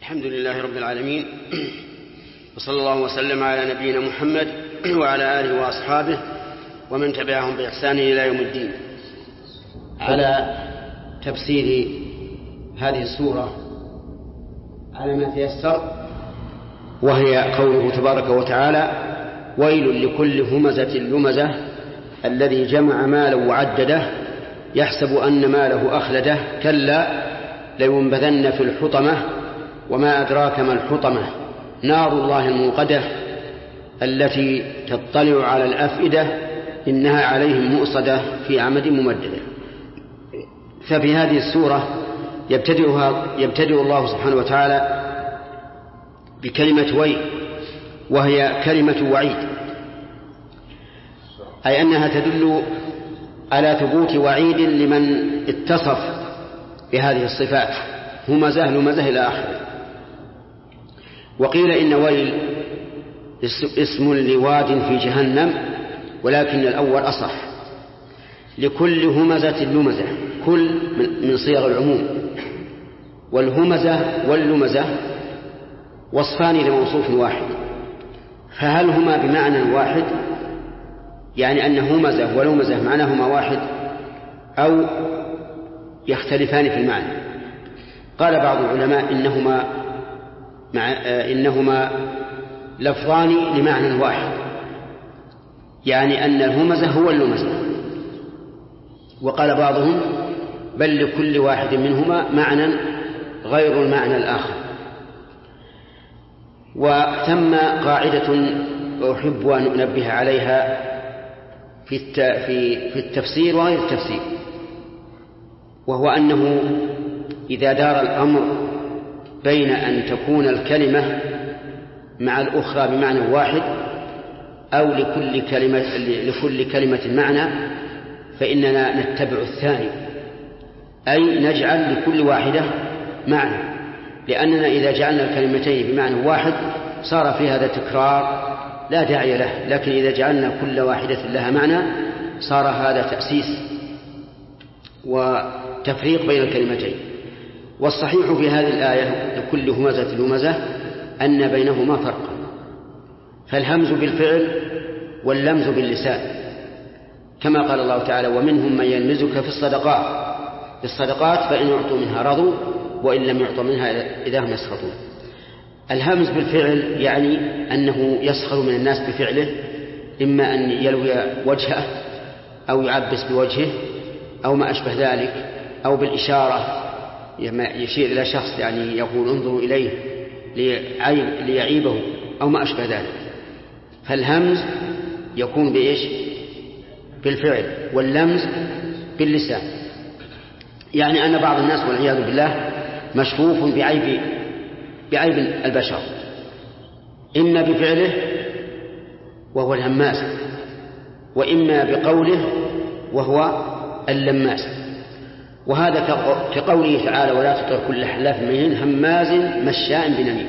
الحمد لله رب العالمين، وصلى الله وسلم على نبينا محمد وعلى آله وأصحابه ومن تبعهم بإحسان إلى يوم الدين. على تفسير هذه السورة على ما تيسر، وهي قوله تبارك وتعالى: ويل لكل همزة لمزة الذي جمع مالا وعدده يحسب أن ماله أخلده كلا لينبذن في الحطمة وما أدراك ما الحطمة نار الله الموقدة التي تطلع على الأفئدة إنها عليهم مؤصدة في عمد ممددة. ففي هذه السورة يبتدئ الله سبحانه وتعالى بكلمة ويل، وهي كلمة وعيد، أي أنها تدل على ثبوت وعيد لمن اتصف بهذه الصفات: همزة لمزة إلى آخره. وقيل إن ويل اسم لواد في جهنم، ولكن الأول أصح، لكل همزة لمزة، كل من صيغ العموم، والهمزة واللمزة وصفان لموصوف واحد، فهل هما بمعنى واحد، يعني أن همزة ولمزة معناهما واحد، أو يختلفان في المعنى؟ قال بعض العلماء إنهما لفظان لمعنى واحد، يعني أن الهمزة هو اللمزة. وقال بعضهم بل لكل واحد منهما معنى غير المعنى الآخر. وثم قاعدة أحب أن أنبه عليها في التفسير وغير التفسير، وهو أنه إذا دار الأمر بين أن تكون الكلمة مع الأخرى بمعنى واحد أو لكل كلمة معنى، فإننا نتبع الثاني، أي نجعل لكل واحدة معنى، لأننا إذا جعلنا الكلمتين بمعنى واحد صار في هذا تكرار لا داعي له، لكن إذا جعلنا كل واحدة لها معنى صار هذا تأسيس وتفريق بين الكلمتين. والصحيح في هذه الآية لكل همزة لمزة أن بينهما فرقا، فالهمز بالفعل واللمز باللسان، كما قال الله تعالى: ومنهم من يلمزك في الصدقات فإن يعطوا منها رضوا وإن لم يعطوا منها إذا هم يسخطون. الهمز بالفعل يعني أنه يسخر من الناس بفعله، إما أن يلوي وجهه أو يعبس بوجهه أو ما أشبه ذلك، أو بالإشارة يشير إلى شخص يعني يقول انظروا إليه ليعيبه أو ما أشبه ذلك. فالهمز يكون بإيش؟ بالفعل، واللمز باللسان. يعني أن بعض الناس والعياذ بالله مشفوف بعيب البشر، إما بفعله وهو الهماس، وإما بقوله وهو اللماس. وهذا كقوله تعالى: ولا تطع كل حلاف مهين هماز مشاء بنميم.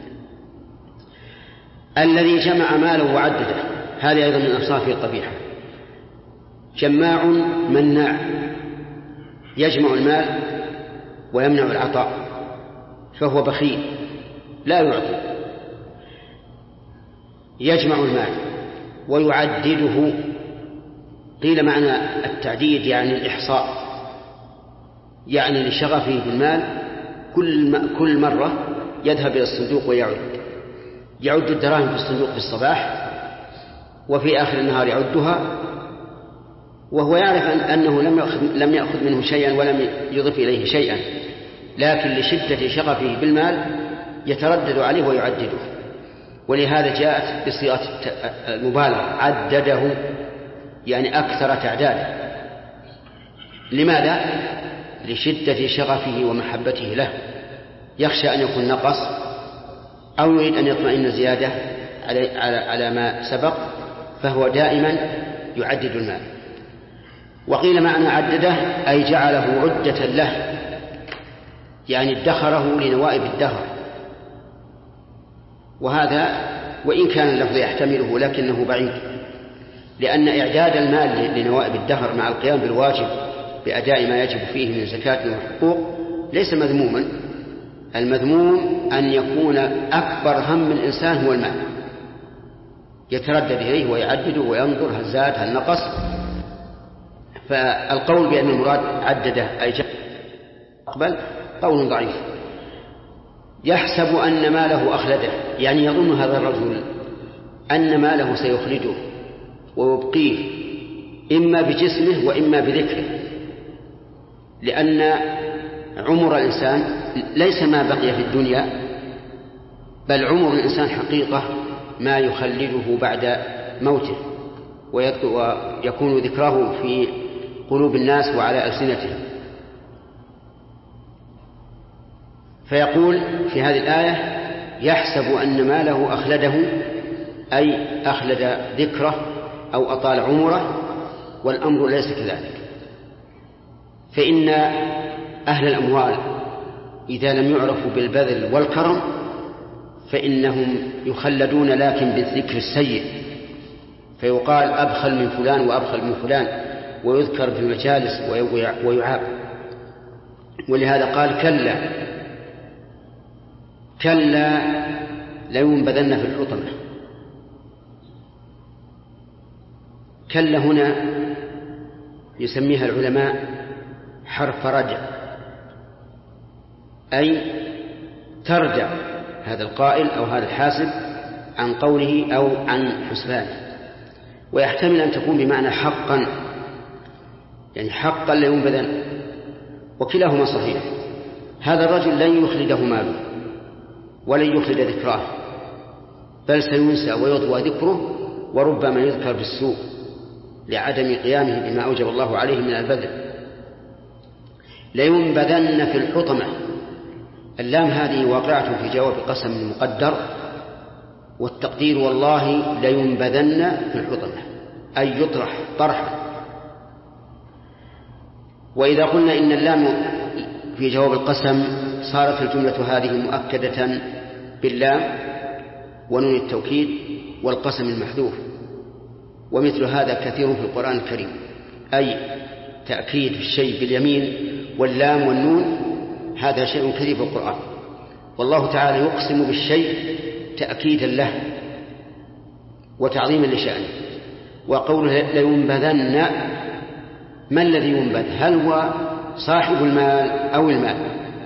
الذي جمع ماله وعدده، هذه أيضا من أوصافه القبيحة، جماع مناع، يجمع المال ويمنع العطاء، فهو بخيل لا يعطي. يجمع المال ويعدده، قيل معنى التعديد يعني الإحصاء، يعني لشغفه بالمال كل مرة يذهب إلى الصندوق يعد الدراهم في الصندوق في الصباح، وفي آخر النهار يعدها، وهو يعرف أنه لم يأخذ منه شيئا ولم يضف إليه شيئا، لكن لشدة شغفه بالمال يتردد عليه ويعدده. ولهذا جاءت بصيغة المبالغة: عدده، يعني أكثر تعداده. لماذا؟ لشدة شغفه ومحبته له، يخشى أن يكون نقص أو يريد أن يطمئن زيادة على ما سبق، فهو دائما يعدد المال. وقيل معنى عدده أي جعله عدة له، يعني ادخره لنوائب الدهر. وهذا وإن كان اللفظ يحتمله لكنه بعيد، لأن إعداد المال لنوائب الدهر مع القيام بالواجب بأداء ما يجب فيه من زكاة وحقوق ليس مذموما، المذموم أن يكون أكبر هم الإنسان هو المال، يتردد إليه ويعدده وينظر هل زاد هل نقص. فالقول بأن المراد عدده أي أقبل قول ضعيف. يحسب أن ماله أخلده، يعني يظن هذا الرجل أن ماله سيخلده ويبقيه إما بجسمه وإما بذكره، لأن عمر الإنسان ليس ما بقي في الدنيا، بل عمر الإنسان حقيقة ما يخلده بعد موته ويكون ذكره في قلوب الناس وعلى ألسنتهم. فيقول في هذه الآية يحسب أن ماله أخلده، أي أخلد ذكره أو أطال عمره، والأمر ليس كذلك. فإن أهل الأموال إذا لم يعرفوا بالبذل والكرم فإنهم يخلدون لكن بالذكر السيء، فيقال أبخل من فلان وأبخل من فلان، ويذكر في المجالس ويعاب. ولهذا قال كلا لينبذن في الحطمة. كلا هنا يسميها العلماء حرف رجع، أي ترجع هذا القائل أو هذا الحاسب عن قوله أو عن حسبانه، ويحتمل أن تكون بمعنى حقا، يعني حقا لينبذن، وكلاهما صحيح. هذا الرجل لن يخلده ماله ولن يخلد ذكراه، بل سينسى ويطوى ذكره، وربما يذكر بالسوء لعدم قيامه بما أوجب الله عليه من البذل. لينبذن في الحطمة، اللام هذه واقعة في جواب قسم مقدر، والتقدير والله لينبذن في الحطمة أي يطرح طرحا. وإذا قلنا إن اللام في جواب القسم صارت الجملة هذه مؤكدة باللام ونون التوكيد والقسم المحذوف، ومثل هذا كثير في القرآن الكريم، أي تأكيد الشيء باليمين واللام والنون، هذا شيء كثير في القرآن. والله تعالى يقسم بالشيء تأكيدا له وتعظيما لشأنه. وقوله لينبذن، ما الذي ينبذ؟ هل هو صاحب المال أو المال؟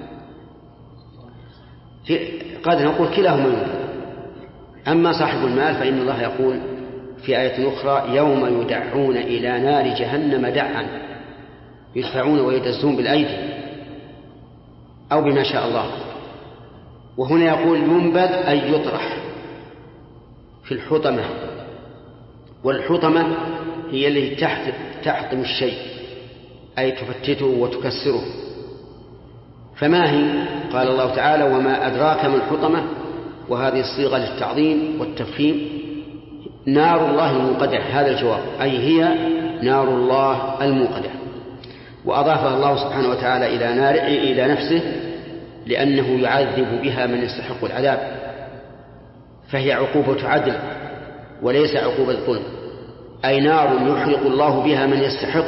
قد نقول كلاهما ينبذ. أما صاحب المال فإن الله يقول في آية أخرى يوم يدعون إلى نار جهنم دعا، يدفعون ويدزون بالأيدي أو بما شاء الله. وهنا يقول ينبذ أي يطرح في الحطمة، والحطمة هي التي تحطم الشيء أي تفتته وتكسره. فما هي؟ قال الله تعالى وما أدراك ما الحطمة، وهذه الصيغة للتعظيم والتفخيم. نار الله الموقدة، هذا الجواب، أي هي نار الله الموقدة. وأضافها الله سبحانه وتعالى إلى نفسه لأنه يعذب بها من يستحق العذاب، فهي عقوبة عدل وليس عقوبة ظلم، أي نار يحرق الله بها من يستحق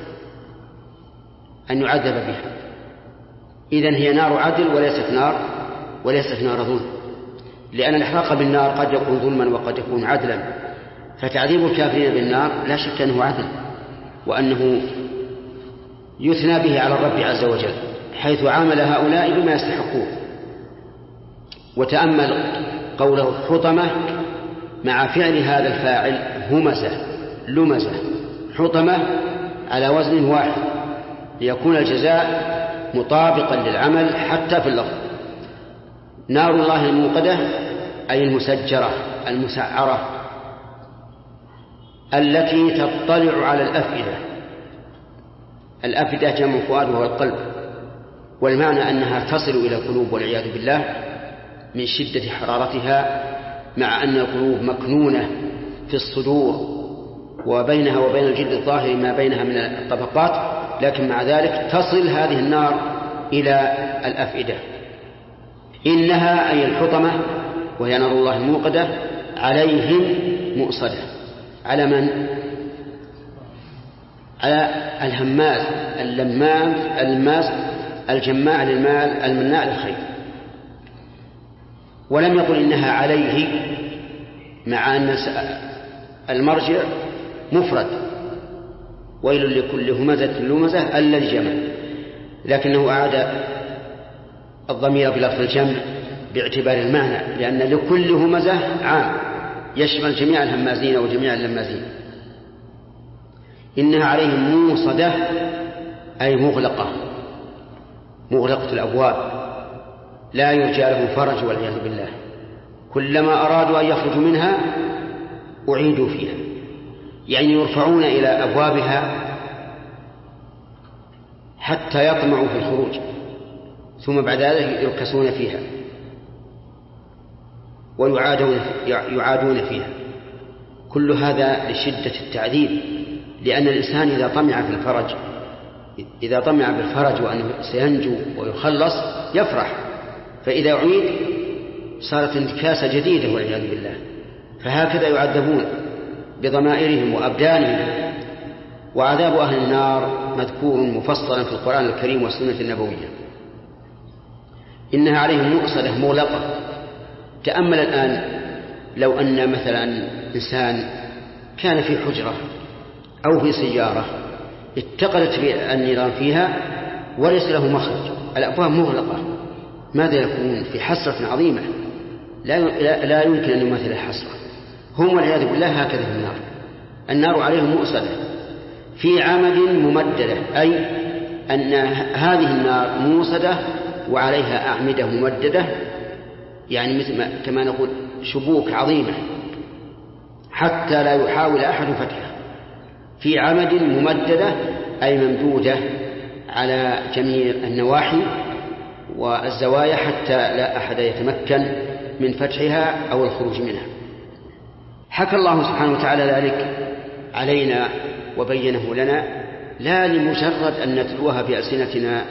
أن يعذب بها. إذن هي نار عدل وليست نار ظلم، لأن الإحراق بالنار قد يكون ظلما وقد يكون عدلا. فتعذيب الكافرين بالنار لا شك أنه عدل، وأنه يثنى به على الرب عز وجل حيث عامل هؤلاء بما يستحقون. وتأمل قوله حطمة مع فعل هذا الفاعل لمزة حطمة على وزن واحد ليكون الجزاء مطابقا للعمل حتى في اللفظ. نار الله الموقدة أي المسجرة المسعرة التي تطلع على الأفئدة جمع فؤاد وهو القلب، والمعنى أنها تصل إلى القلوب والعياذ بالله من شدة حرارتها، مع أن القلوب مكنونة في الصدور وبينها وبين الجلد الظاهر ما بينها من الطبقات، لكن مع ذلك تصل هذه النار إلى الأفئدة. إنها أي الحطمة وهي نار الله الموقدة عليهم مؤصدة. على من؟ على الهماز اللماز الماس الجماع للمال المناع للخير. ولم يقل إنها عليه، مع أن المرجع مفرد، ويل لكل همزة لمزة ألا الجمع، لكنه أعاد الضمير بلفظ الجمع باعتبار المعنى، لأن لكل همزة عام يشمل جميع الهمازين وجميع اللمازين. إنها عليهم موصدة أي مغلقة الأبواب، لا يرجى لهم فرج والعياذ بالله، كلما أرادوا أن يخرجوا منها أعيدوا فيها، يعني يرفعون إلى أبوابها حتى يطمعوا في الخروج، ثم بعد ذلك يركسون فيها ويعادون فيها. كل هذا لشدة التعذيب، لأن الإنسان إذا طمع بالفرج وأنه سينجو ويخلص يفرح، فإذا أعيد صارت انتكاسة جديدة والعياذ بالله. فهكذا يعذبون بضمائرهم وأبدانهم. وعذاب أهل النار مذكور مفصلا في القرآن الكريم والسنة النبوية. إنها عليهم مؤصدة مغلقة. تأمل الآن لو أن مثلا إنسان كان في حجرة أو في سيارة اتقلت النيران فيها وليس له مخرج، الأبواب مغلقة، ماذا يكون؟ في حسرة عظيمة لا يمكن أن يمثل الحسرة. هم والعياذ بالله هكذا في النار عليهم مؤصدة في عمد ممددة، أي أن هذه النار موصدة وعليها أعمدة ممددة، يعني مثل كما نقول شبوك عظيمة حتى لا يحاول أحد فتحها، في عمد ممددة أي ممدودة على جميع النواحي والزوايا حتى لا أحد يتمكن من فتحها أو الخروج منها. حكى الله سبحانه وتعالى ذلك علينا وبينه لنا لا لمجرد أن نتلوها بألسنتنا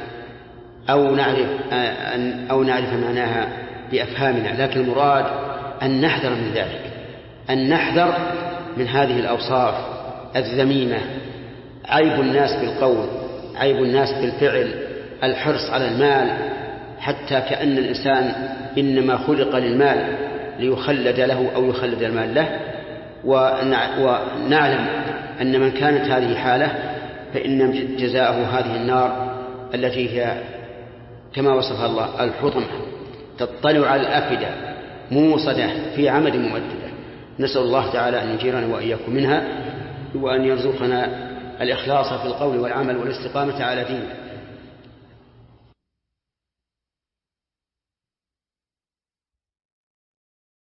أو نعرف معناها بأفهامنا، لكن المراد أن نحذر من ذلك، أن نحذر من هذه الأوصاف الذميمة، عيب الناس بالقول، عيب الناس بالفعل، الحرص على المال، حتى كأن الإنسان إنما خلق للمال ليخلد له أو يخلد المال له. ونعلم أن من كانت هذه حاله فإن جزاءه هذه النار التي هي كما وصفها الله الحطمة، تطلع على الأفئدة، موصدة في عمد ممددة. نسأل الله تعالى أن يجيرنا وإياكم منها، وأن يرزقنا الإخلاص في القول والعمل والاستقامة على دينه.